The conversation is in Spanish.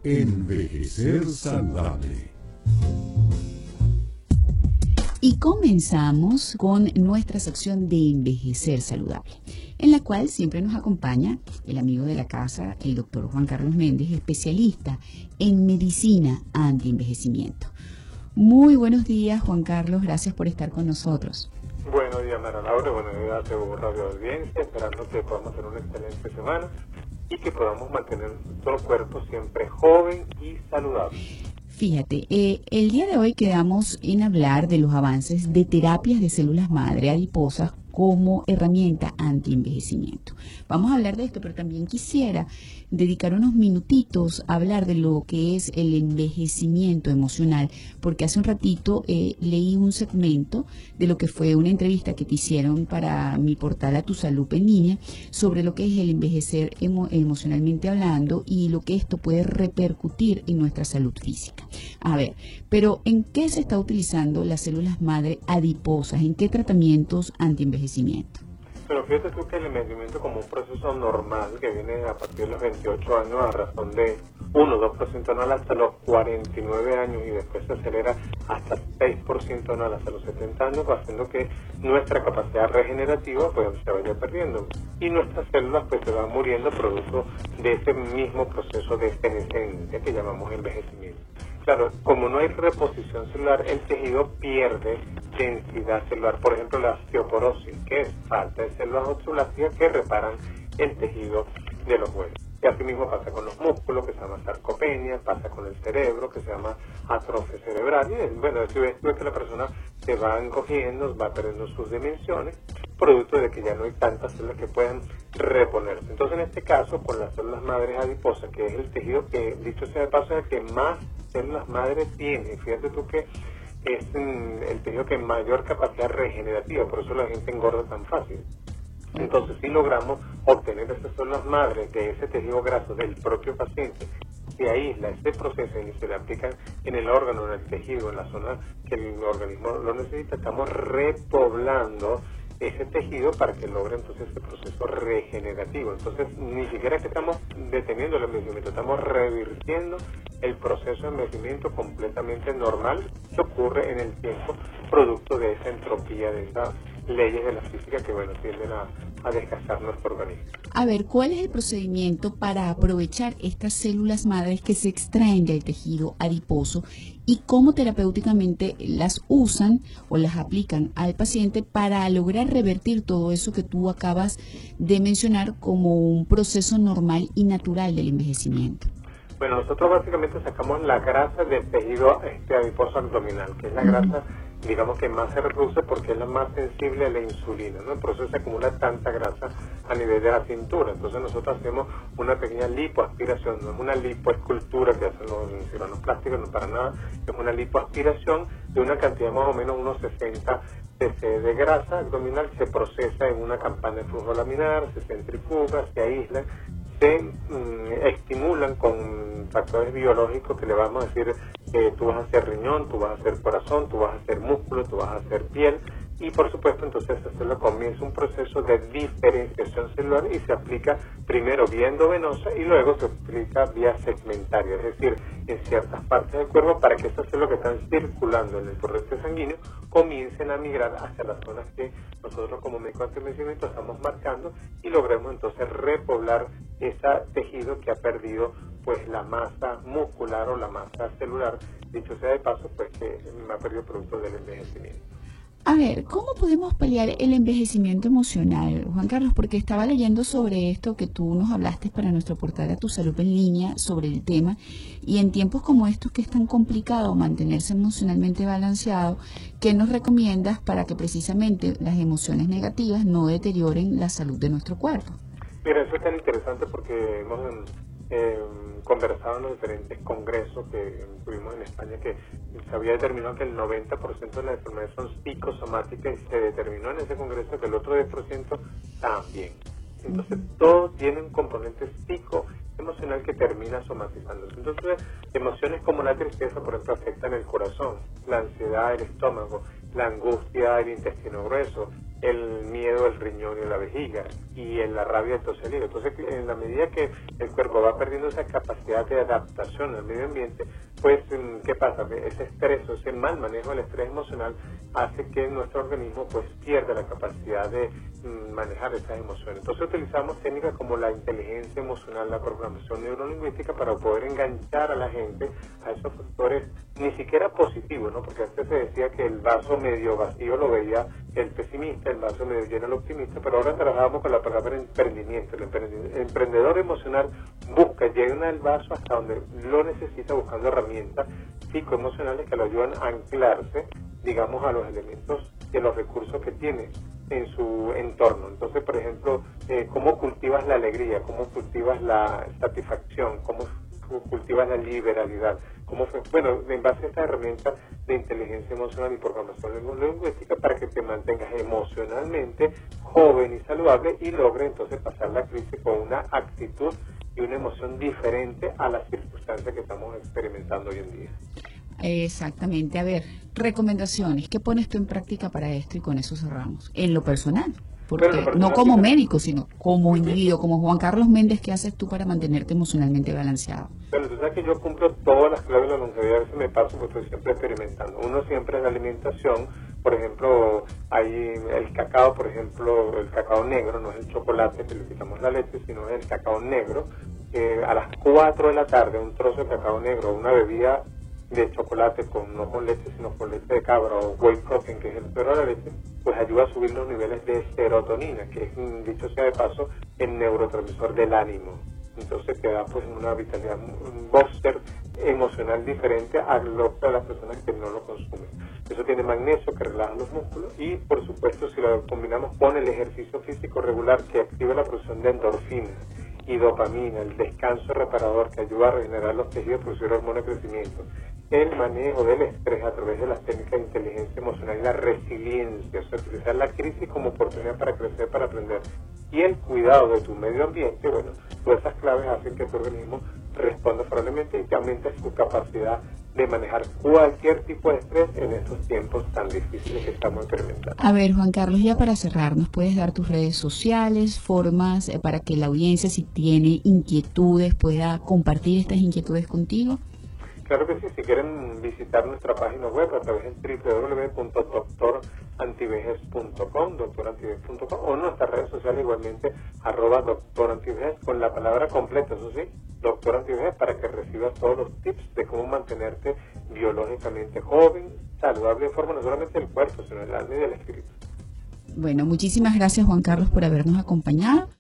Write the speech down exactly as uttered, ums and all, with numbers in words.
Envejecer saludable. Y comenzamos con nuestra sección de Envejecer Saludable, en la cual siempre nos acompaña el amigo de la casa, el doctor Juan Carlos Méndez, especialista en medicina antienvejecimiento. Muy buenos días, Juan Carlos, gracias por estar con nosotros. Buenos días, Mara Laura, buenos días a tu radio audiencia, esperando que podamos tener una excelente semana y que podamos mantener nuestro cuerpo siempre joven y saludable. Fíjate, eh, el día de hoy quedamos en hablar de los avances de terapias de células madre adiposas como herramienta antienvejecimiento. Vamos a hablar de esto, pero también quisiera dedicar unos minutitos a hablar de lo que es el envejecimiento emocional, porque hace un ratito eh, leí un segmento de lo que fue una entrevista que te hicieron para mi portal A Tu Salud en Línea sobre lo que es el envejecer emo emocionalmente hablando y lo que esto puede repercutir en nuestra salud física. A ver, pero ¿en qué se está utilizando las células madre adiposas? ¿En qué tratamientos antienvejecimiento? Pero fíjate tú que el envejecimiento como un proceso normal que viene a partir de los veintiocho años a razón de uno o dos por ciento anual hasta los cuarenta y nueve años y después se acelera hasta seis por ciento anual hasta los setenta años, va haciendo que nuestra capacidad regenerativa pues se vaya perdiendo y nuestras células pues se van muriendo producto de ese mismo proceso de senescencia que llamamos envejecimiento. Claro, como no hay reposición celular, el tejido pierde densidad celular. Por ejemplo, la osteoporosis, que es falta de células osteoblásticas que reparan el tejido de los huesos. Y así mismo pasa con los músculos, que se llama sarcopenia, pasa con el cerebro, que se llama atrofia cerebral. Y bueno, si ves que la persona se va encogiendo, va perdiendo sus dimensiones, producto de que ya no hay tantas células que puedan reponerse. Entonces, en este caso, con las células madres adiposas, que es el tejido que, dicho sea de paso, es el que más células madres tiene. Fíjate tú que es mm, el tejido que mayor capacidad regenerativa, por eso la gente engorda tan fácil. Entonces, si logramos obtener esas células madres de ese tejido graso del propio paciente, se aísla ese proceso y se le aplican en el órgano, en el tejido, en la zona que el organismo lo necesita, estamos repoblando ese tejido para que logre entonces ese proceso regenerativo. Entonces, ni siquiera que estamos deteniendo el envejecimiento, estamos revirtiendo el proceso de envejecimiento completamente normal que ocurre en el tiempo, producto de esa entropía, de esas leyes de la física que, bueno, tienden a, a desgastar nuestro organismo. A ver, ¿cuál es el procedimiento para aprovechar estas células madres que se extraen del tejido adiposo y cómo terapéuticamente las usan o las aplican al paciente para lograr revertir todo eso que tú acabas de mencionar como un proceso normal y natural del envejecimiento? Bueno, nosotros básicamente sacamos la grasa del tejido este, adiposo abdominal, que es la grasa, digamos, que más se reproduce porque es la más sensible a la insulina, ¿no? Por eso se acumula tanta grasa a nivel de la cintura. Entonces nosotros hacemos una pequeña lipoaspiración, no es una lipoescultura que hacen los cirujanos plásticos, no para nada, es una lipoaspiración de una cantidad más o menos unos sesenta cc de grasa abdominal, se procesa en una campana de flujo laminar, se centrifuga, se aísla, se mm, estimulan con factores biológicos que le vamos a decir que tú vas a hacer riñón, tú vas a hacer corazón, tú vas a hacer músculo, tú vas a hacer piel y por supuesto entonces esa célula comienza un proceso de diferenciación celular y se aplica primero vía endovenosa y luego se aplica vía segmentaria, es decir, en ciertas partes del cuerpo para que esas células que están circulando en el torrente sanguíneo comiencen a migrar hacia las zonas que nosotros como médicos antienvejecimiento estamos marcando y logremos entonces repoblar ese tejido que ha perdido pues la masa muscular o la masa celular, dicho sea de paso, pues que ha perdido producto del envejecimiento. A ver, ¿cómo podemos paliar el envejecimiento emocional, Juan Carlos? Porque estaba leyendo sobre esto que tú nos hablaste para nuestro portal A Tu Salud en Línea sobre el tema y en tiempos como estos que es tan complicado mantenerse emocionalmente balanceado, ¿qué nos recomiendas para que precisamente las emociones negativas no deterioren la salud de nuestro cuerpo? Mira, eso es tan interesante porque hemos eh, conversado en los diferentes congresos que tuvimos en España que se había determinado que el noventa por ciento de las enfermedades son psicosomáticas y se determinó en ese congreso que el otro diez por ciento también. Entonces, todo tiene un componente psicoemocional que termina somatizándose. Entonces, emociones como la tristeza, por ejemplo, afectan el corazón, la ansiedad, el estómago, la angustia, el intestino grueso, el miedo al riñón y la vejiga, y en la rabia del toselido. Entonces, en la medida que el cuerpo va perdiendo esa capacidad de adaptación al medio ambiente, pues, ¿qué pasa? Ese estrés, ese mal manejo del estrés emocional hace que nuestro organismo pues pierda la capacidad de mm, manejar esas emociones. Entonces utilizamos técnicas como la inteligencia emocional, la programación neurolingüística para poder enganchar a la gente a esos factores ni siquiera positivos, ¿no? Porque antes se decía que el vaso medio vacío lo veía el pesimista, el vaso medio lleno el optimista, pero ahora trabajamos con la palabra emprendimiento. El emprendedor emocional busca, llena el vaso hasta donde lo necesita, buscando herramientas psicoemocionales que lo ayudan a anclarse, digamos, a los elementos y a los recursos que tiene en su entorno. Entonces, por ejemplo, eh, cómo cultivas la alegría, cómo cultivas la satisfacción, cómo cultivas la liberalidad, cómo fue, bueno, en base a esta herramienta de inteligencia emocional y programación neurolingüística para que te mantengas emocionalmente joven y saludable y logre entonces pasar la crisis con una actitud y una emoción diferente a las circunstancias que estamos experimentando hoy en día. Exactamente. A ver, recomendaciones. ¿Qué pones tú en práctica para esto? Y con eso cerramos. En lo personal. Porque bueno, personal, no como médico, sino como individuo, como Juan Carlos Méndez, ¿qué haces tú para mantenerte emocionalmente balanceado? Bueno, tú sabes que yo cumplo todas las claves de la longevidad, a veces me paso porque estoy siempre experimentando. Uno siempre en la alimentación, por ejemplo, hay el cacao, por ejemplo, el cacao negro, no es el chocolate que le quitamos la leche, sino es el cacao negro. Eh, a las cuatro de la tarde, un trozo de cacao negro, una bebida de chocolate, con no con leche, sino con leche de cabra o whey protein, que es el suero de la leche, pues ayuda a subir los niveles de serotonina, que es, dicho sea de paso, el neurotransmisor del ánimo. Entonces te da pues una vitalidad, un booster emocional diferente a lo que a las personas que no lo consumen. Eso tiene magnesio que relaja los músculos y, por supuesto, si lo combinamos con el ejercicio físico regular que activa la producción de endorfinas y dopamina, el descanso reparador que ayuda a regenerar los tejidos, producir hormonas de crecimiento, el manejo del estrés a través de las técnicas de inteligencia emocional y la resiliencia, o sea, utilizar la crisis como oportunidad para crecer, para aprender, y el cuidado de tu medio ambiente, bueno, todas esas claves hacen que tu organismo responda favorablemente y que aumentes tu capacidad de manejar cualquier tipo de estrés en estos tiempos tan difíciles que estamos experimentando. A ver, Juan Carlos, ya para cerrar, ¿nos puedes dar tus redes sociales, formas eh, para que la audiencia, si tiene inquietudes, pueda compartir estas inquietudes contigo? Claro que sí, si quieren visitar nuestra página web a través del doble u doble u doble u punto doctor antivejez punto com, doctor antivejez punto com, o nuestras redes sociales igualmente, arroba doctorantivejez, con la palabra completa, eso sí, doctor antivejez, para que recibas todos los tips de cómo mantenerte biológicamente joven, saludable en forma no solamente del cuerpo, sino del alma y del espíritu. Bueno, muchísimas gracias, Juan Carlos, por habernos acompañado.